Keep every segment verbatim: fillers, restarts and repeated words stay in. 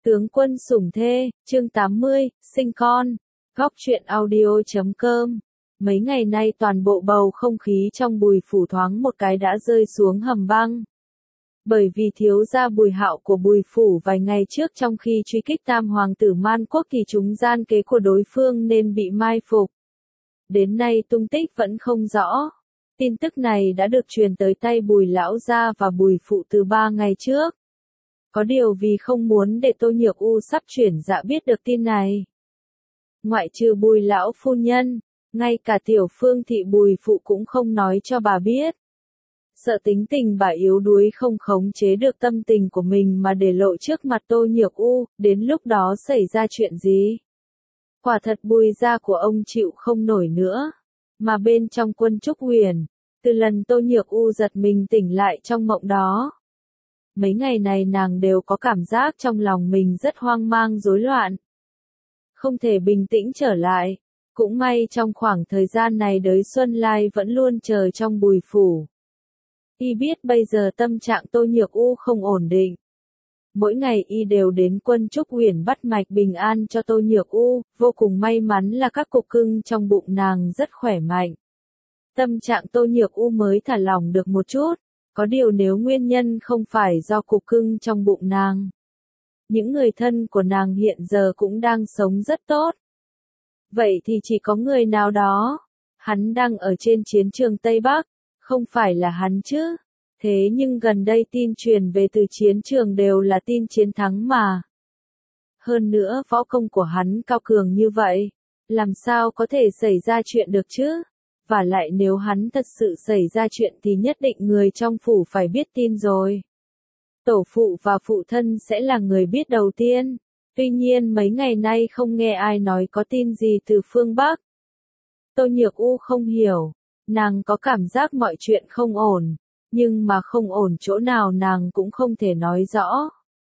Tướng quân sủng thê, chương tám mươi, sinh con. Góc truyện audio chấm com. Mấy ngày nay toàn bộ bầu không khí trong Bùi phủ thoáng một cái đã rơi xuống hầm băng. Bởi vì thiếu gia Bùi Hạo của Bùi phủ vài ngày trước trong khi truy kích tam hoàng tử Man Quốc thì chúng gian kế của đối phương nên bị mai phục. Đến nay tung tích vẫn không rõ. Tin tức này đã được truyền tới tay Bùi lão gia và Bùi phụ từ ba ngày trước. Có điều vì không muốn để Tô Nhược U sắp chuyển dạ biết được tin này. Ngoại trừ Bùi lão phu nhân, ngay cả tiểu phương thị Bùi phụ cũng không nói cho bà biết. Sợ tính tình bà yếu đuối không khống chế được tâm tình của mình mà để lộ trước mặt Tô Nhược U, đến lúc đó xảy ra chuyện gì. Quả thật Bùi gia của ông chịu không nổi nữa. Mà bên trong Quân Trúc Huyền, từ lần Tô Nhược U giật mình tỉnh lại trong mộng đó. Mấy ngày này nàng đều có cảm giác trong lòng mình rất hoang mang rối loạn. Không thể bình tĩnh trở lại. Cũng may trong khoảng thời gian này đới Xuân Lai vẫn luôn chờ trong Bùi phủ. Y biết bây giờ tâm trạng Tô Nhược U không ổn định. Mỗi ngày Y đều đến Quân Trúc Huyền bắt mạch bình an cho Tô Nhược U, vô cùng may mắn là các cục cưng trong bụng nàng rất khỏe mạnh. Tâm trạng Tô Nhược U mới thả lỏng được một chút. Có điều nếu nguyên nhân không phải do cục cưng trong bụng nàng. Những người thân của nàng hiện giờ cũng đang sống rất tốt. Vậy thì chỉ có người nào đó. Hắn đang ở trên chiến trường Tây Bắc. Không phải là hắn chứ. Thế nhưng gần đây tin truyền về từ chiến trường đều là tin chiến thắng mà. Hơn nữa võ công của hắn cao cường như vậy. Làm sao có thể xảy ra chuyện được chứ? Và lại nếu hắn thật sự xảy ra chuyện thì nhất định người trong phủ phải biết tin rồi. Tổ phụ và phụ thân sẽ là người biết đầu tiên. Tuy nhiên mấy ngày nay không nghe ai nói có tin gì từ phương Bắc. Tô Nhược U không hiểu. Nàng có cảm giác mọi chuyện không ổn. Nhưng mà không ổn chỗ nào nàng cũng không thể nói rõ.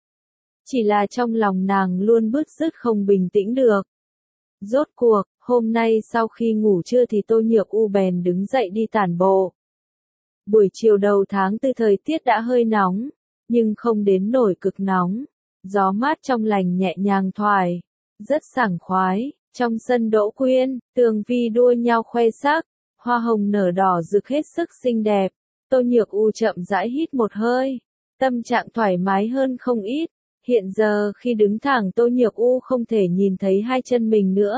Chỉ là trong lòng nàng luôn bứt rứt không bình tĩnh được. Rốt cuộc, hôm nay sau khi ngủ trưa thì Tô Nhược U bèn đứng dậy đi tản bộ. Buổi chiều đầu tháng tư thời tiết đã hơi nóng, nhưng không đến nổi cực nóng. Gió mát trong lành nhẹ nhàng thoải, rất sảng khoái. Trong sân Đỗ Quyên, tường vi đua nhau khoe sắc, hoa hồng nở đỏ rực hết sức xinh đẹp. Tô Nhược U chậm rãi hít một hơi, tâm trạng thoải mái hơn không ít. Hiện giờ khi đứng thẳng Tô Nhược U không thể nhìn thấy hai chân mình nữa.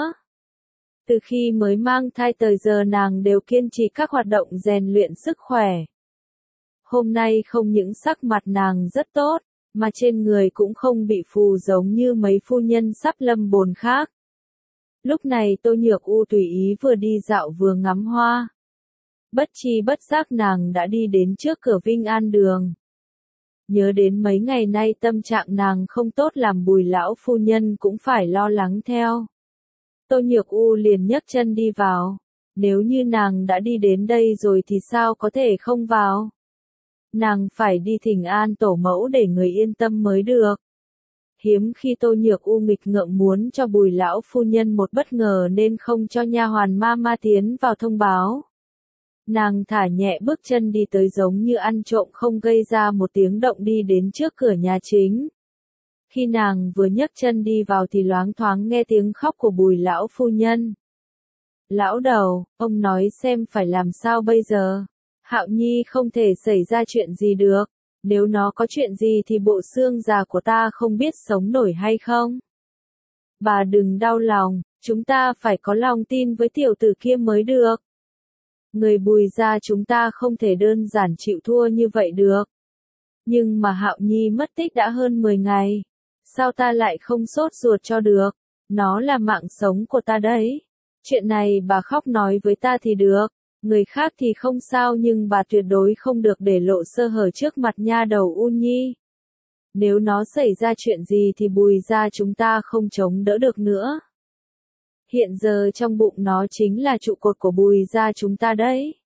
Từ khi mới mang thai tới giờ nàng đều kiên trì các hoạt động rèn luyện sức khỏe. Hôm nay không những sắc mặt nàng rất tốt, mà trên người cũng không bị phù giống như mấy phu nhân sắp lâm bồn khác. Lúc này Tô Nhược U tùy ý vừa đi dạo vừa ngắm hoa. Bất chi bất giác nàng đã đi đến trước cửa Vinh An Đường. Nhớ đến mấy ngày nay tâm trạng nàng không tốt làm Bùi lão phu nhân cũng phải lo lắng theo. Tô Nhược U liền nhấc chân đi vào. Nếu như nàng đã đi đến đây rồi thì sao có thể không vào? Nàng phải đi thỉnh an tổ mẫu để người yên tâm mới được. Hiếm khi Tô Nhược U nghịch ngợm muốn cho Bùi lão phu nhân một bất ngờ nên không cho nha hoàn ma ma tiến vào thông báo. Nàng thả nhẹ bước chân đi tới giống như ăn trộm không gây ra một tiếng động đi đến trước cửa nhà chính. Khi nàng vừa nhấc chân đi vào thì loáng thoáng nghe tiếng khóc của Bùi lão phu nhân. Lão đầu, ông nói xem phải làm sao bây giờ? Hạo Nhi không thể xảy ra chuyện gì được. Nếu nó có chuyện gì thì bộ xương già của ta không biết sống nổi hay không? Bà đừng đau lòng, chúng ta phải có lòng tin với tiểu tử kia mới được. Người Bùi gia chúng ta không thể đơn giản chịu thua như vậy được. Nhưng mà Hạo Nhi mất tích đã hơn mười ngày. Sao ta lại không sốt ruột cho được? Nó là mạng sống của ta đấy. Chuyện này bà khóc nói với ta thì được. Người khác thì không sao nhưng bà tuyệt đối không được để lộ sơ hở trước mặt nha đầu U Nhi. Nếu nó xảy ra chuyện gì thì Bùi gia chúng ta không chống đỡ được nữa. Hiện giờ trong bụng nó chính là trụ cột của Bùi gia chúng ta đấy.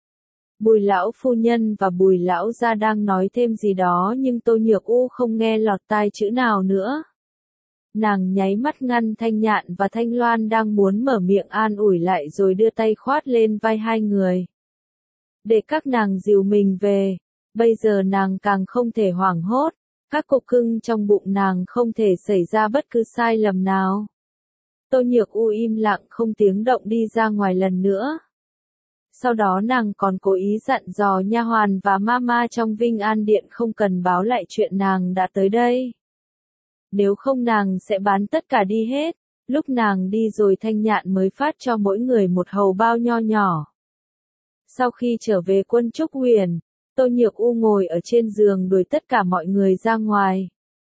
Bùi lão phu nhân và Bùi lão gia đang nói thêm gì đó nhưng Tô Nhược U không nghe lọt tai chữ nào nữa. Nàng nháy mắt ngăn Thanh Nhạn và Thanh Loan đang muốn mở miệng an ủi lại rồi đưa tay khoát lên vai hai người. Để các nàng dìu mình về, bây giờ nàng càng không thể hoảng hốt, Các cục cưng trong bụng nàng không thể xảy ra bất cứ sai lầm nào. Tô Nhược U im lặng không tiếng động đi ra ngoài lần nữa. Sau đó nàng còn cố ý dặn dò nha hoàn và mama trong Vinh An Điện không cần báo lại chuyện nàng đã tới đây. Nếu không nàng sẽ bán tất cả đi hết. Lúc nàng đi rồi Thanh Nhạn mới phát cho mỗi người một hầu bao nho nhỏ. Sau khi trở về Quân Trúc Huyền, Tô Nhược U ngồi ở trên giường đuổi tất cả mọi người ra ngoài.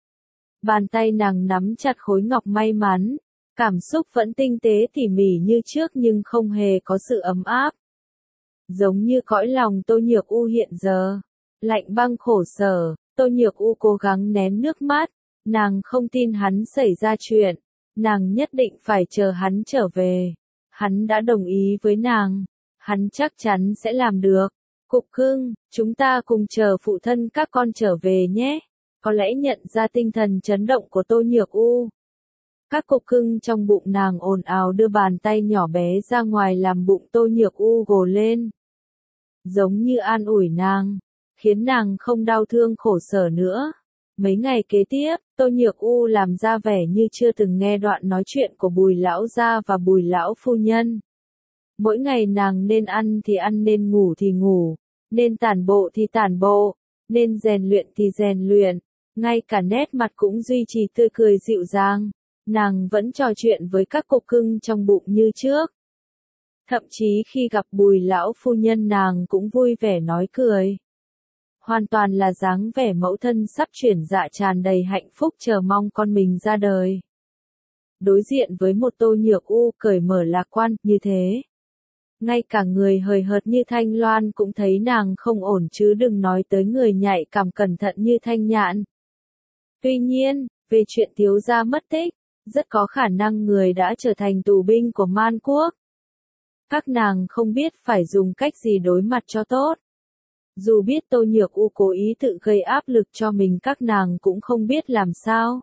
Bàn tay nàng nắm chặt khối ngọc may mắn, cảm xúc vẫn tinh tế tỉ mỉ như trước nhưng không hề có sự ấm áp. Giống như cõi lòng Tô Nhược U hiện giờ, lạnh băng khổ sở, Tô Nhược U cố gắng nén nước mắt, nàng không tin hắn xảy ra chuyện, nàng nhất định phải chờ hắn trở về. Hắn đã đồng ý với nàng, hắn chắc chắn sẽ làm được. Cục cưng, chúng ta cùng chờ phụ thân các con trở về nhé. Có lẽ nhận ra tinh thần chấn động của Tô Nhược U. Các cục cưng trong bụng nàng ồn ào đưa bàn tay nhỏ bé ra ngoài làm bụng Tô Nhược U gồ lên. Giống như an ủi nàng, khiến nàng không đau thương khổ sở nữa. Mấy ngày kế tiếp, Tô Nhược U làm ra vẻ như chưa từng nghe đoạn nói chuyện của Bùi lão gia và Bùi lão phu nhân. Mỗi ngày nàng nên ăn thì ăn, nên ngủ thì ngủ, nên tản bộ thì tản bộ, nên rèn luyện thì rèn luyện, ngay cả nét mặt cũng duy trì tươi cười dịu dàng. Nàng vẫn trò chuyện với các cục cưng trong bụng như trước. Thậm chí khi gặp Bùi lão phu nhân nàng cũng vui vẻ nói cười. Hoàn toàn là dáng vẻ mẫu thân sắp chuyển dạ tràn đầy hạnh phúc chờ mong con mình ra đời. Đối diện với một Tô Nhược U cởi mở lạc quan như thế. Ngay cả người hời hợt như Thanh Loan cũng thấy nàng không ổn chứ đừng nói tới người nhạy cảm cẩn thận như Thanh Nhạn. Tuy nhiên, về chuyện thiếu gia mất tích, rất có khả năng người đã trở thành tù binh của Man Quốc. Các nàng không biết phải dùng cách gì đối mặt cho tốt. Dù biết Tô Nhược U cố ý tự gây áp lực cho mình, các nàng cũng không biết làm sao.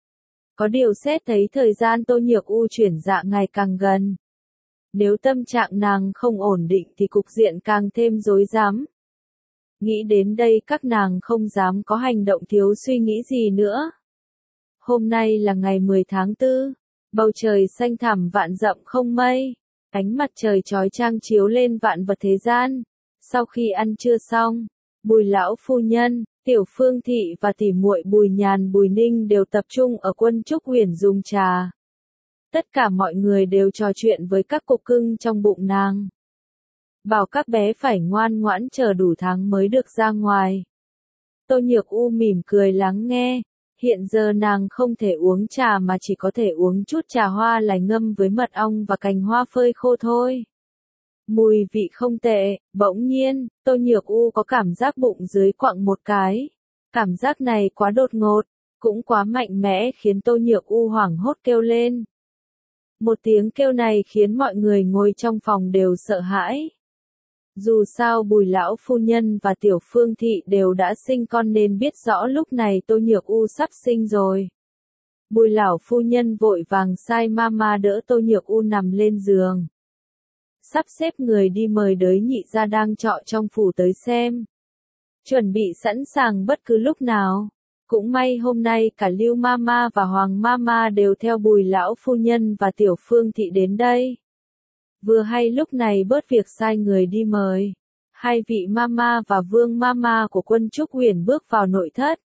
Có điều xét thấy thời gian Tô Nhược U chuyển dạ ngày càng gần. Nếu tâm trạng nàng không ổn định thì cục diện càng thêm rối rắm. Nghĩ đến đây các nàng không dám có hành động thiếu suy nghĩ gì nữa. Hôm nay là ngày mười tháng tư, bầu trời xanh thẳm vạn dặm không mây, ánh mặt trời chói chang chiếu lên vạn vật thế gian. Sau khi ăn trưa xong, Bùi lão phu nhân, Tiểu Phương Thị và tỉ muội Bùi Nhàn Bùi Ninh đều tập trung ở Quân Trúc Huyền dùng trà. Tất cả mọi người đều trò chuyện với các cục cưng trong bụng nàng. Bảo các bé phải ngoan ngoãn chờ đủ tháng mới được ra ngoài. Tô Nhược U mỉm cười lắng nghe. Hiện giờ nàng không thể uống trà mà chỉ có thể uống chút trà hoa lài ngâm với mật ong và cành hoa phơi khô thôi. Mùi vị không tệ, bỗng nhiên, Tô Nhược U có cảm giác bụng dưới quặng một cái. Cảm giác này quá đột ngột, cũng quá mạnh mẽ khiến Tô Nhược U hoảng hốt kêu lên. Một tiếng kêu này khiến mọi người ngồi trong phòng đều sợ hãi. Dù sao Bùi lão phu nhân và Tiểu Phương Thị đều đã sinh con nên biết rõ lúc này Tô Nhược U sắp sinh rồi. Bùi lão phu nhân vội vàng sai mama đỡ Tô Nhược U nằm lên giường. Sắp xếp người đi mời đới nhị gia đang trọ trong phủ tới xem. Chuẩn bị sẵn sàng bất cứ lúc nào. Cũng may hôm nay cả Lưu Mama và Hoàng Mama đều theo Bùi lão phu nhân và Tiểu Phương Thị đến đây. Vừa hay lúc này bớt việc sai người đi mời. Hai vị Mama và Vương Mama của Quân Trúc Huyền bước vào nội thất.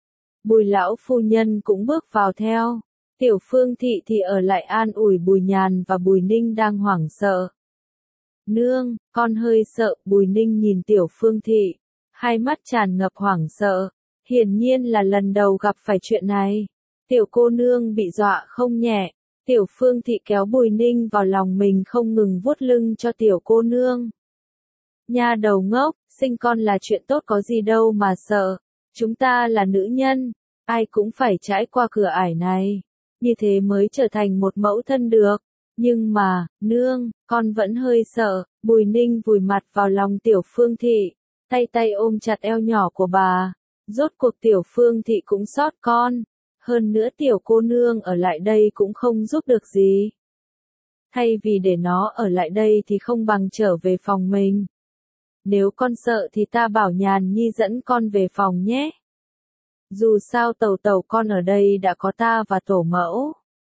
Bùi lão phu nhân cũng bước vào theo. Tiểu Phương Thị thì ở lại an ủi Bùi Nhàn và Bùi Ninh đang hoảng sợ. Nương, con hơi sợ. Bùi Ninh nhìn Tiểu Phương Thị, hai mắt tràn ngập hoảng sợ. Hiển nhiên là lần đầu gặp phải chuyện này. Tiểu cô nương bị dọa không nhẹ. Tiểu Phương Thị kéo Bùi Ninh vào lòng mình không ngừng vuốt lưng cho tiểu cô nương. Nha đầu ngốc, sinh con là chuyện tốt có gì đâu mà sợ. Chúng ta là nữ nhân, ai cũng phải trải qua cửa ải này. Như thế mới trở thành một mẫu thân được. Nhưng mà, nương, con vẫn hơi sợ. Bùi Ninh vùi mặt vào lòng Tiểu Phương Thị, tay tay ôm chặt eo nhỏ của bà. Rốt cuộc Tiểu Phương Thị cũng xót con. Hơn nữa tiểu cô nương ở lại đây cũng không giúp được gì. Thay vì để nó ở lại đây thì không bằng trở về phòng mình. Nếu con sợ thì ta bảo Nhàn Nhi dẫn con về phòng nhé. Dù sao tẩu tẩu con ở đây đã có ta và tổ mẫu.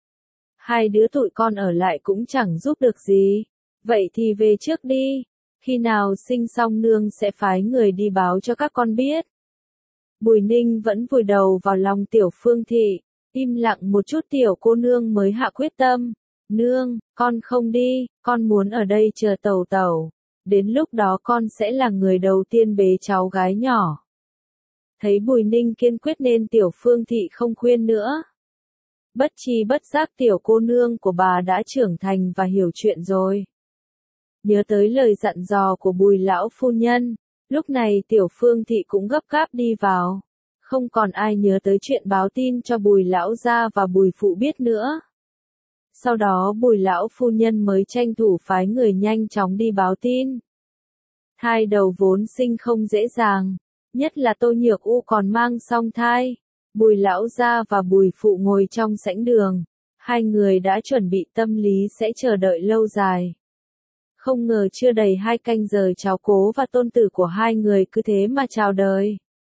Hai đứa tụi con ở lại cũng chẳng giúp được gì. Vậy thì về trước đi. Khi nào sinh xong nương sẽ phái người đi báo cho các con biết. Bùi Ninh vẫn vùi đầu vào lòng Tiểu Phương Thị. Im lặng một chút tiểu cô nương mới hạ quyết tâm. Nương, con không đi, con muốn ở đây chờ tẩu tẩu. Đến lúc đó con sẽ là người đầu tiên bế cháu gái nhỏ. Thấy Bùi Ninh kiên quyết nên Tiểu Phương Thị không khuyên nữa. Bất chi bất giác tiểu cô nương của bà đã trưởng thành và hiểu chuyện rồi. Nhớ tới lời dặn dò của Bùi lão phu nhân, lúc này Tiểu Phương Thị cũng gấp gáp đi vào. Không còn ai nhớ tới chuyện báo tin cho Bùi lão gia và Bùi phụ biết nữa. Sau đó Bùi lão phu nhân mới tranh thủ phái người nhanh chóng đi báo tin. Thai đầu vốn sinh không dễ dàng, nhất là Tô Nhược U còn mang song thai. Bùi lão gia và Bùi phụ ngồi trong sảnh đường, hai người đã chuẩn bị tâm lý sẽ chờ đợi lâu dài. Không ngờ chưa đầy hai canh giờ cháu cố và tôn tử của hai người cứ thế mà chào đời.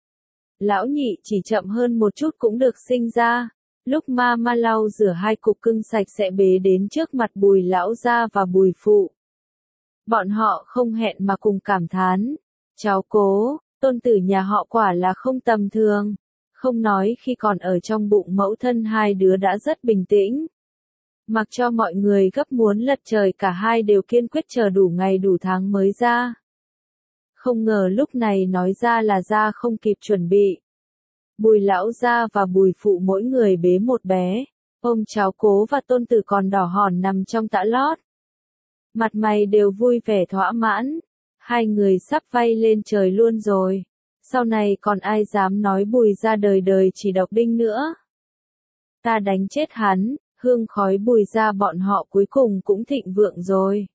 Lão nhị chỉ chậm hơn một chút cũng được sinh ra. Lúc ma ma lau rửa hai cục cưng sạch sẽ bế đến trước mặt Bùi lão gia và Bùi phụ. Bọn họ không hẹn mà cùng cảm thán. Cháu cố, tôn tử nhà họ quả là không tầm thường. Không nói khi còn ở trong bụng mẫu thân hai đứa đã rất bình tĩnh. Mặc cho mọi người gấp muốn lật trời cả hai đều kiên quyết chờ đủ ngày đủ tháng mới ra. Không ngờ lúc này nói ra là ra không kịp chuẩn bị. Bùi lão gia và Bùi phụ mỗi người bế một bé, ôm cháu cố và tôn tử còn đỏ hòn nằm trong tã lót. Mặt mày đều vui vẻ thỏa mãn, hai người sắp bay lên trời luôn rồi. Sau này còn ai dám nói Bùi gia đời đời chỉ độc đinh nữa. Ta đánh chết hắn, hương khói Bùi gia bọn họ cuối cùng cũng thịnh vượng rồi.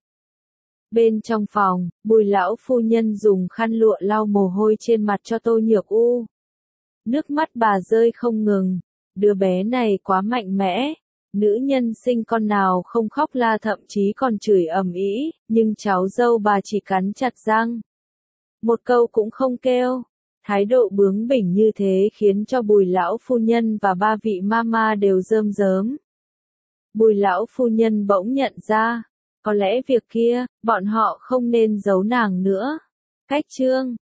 Bên trong phòng, Bùi lão phu nhân dùng khăn lụa lau mồ hôi trên mặt cho Tô Nhược U. Nước mắt bà rơi không ngừng, đứa bé này quá mạnh mẽ. Nữ nhân sinh con nào không khóc la thậm chí còn chửi ầm ĩ, nhưng cháu dâu bà chỉ cắn chặt răng. Một câu cũng không kêu. Thái độ bướng bỉnh như thế khiến cho Bùi lão phu nhân và ba vị mama đều rơm rớm. Bùi lão phu nhân bỗng nhận ra, có lẽ việc kia, bọn họ không nên giấu nàng nữa. Cách chương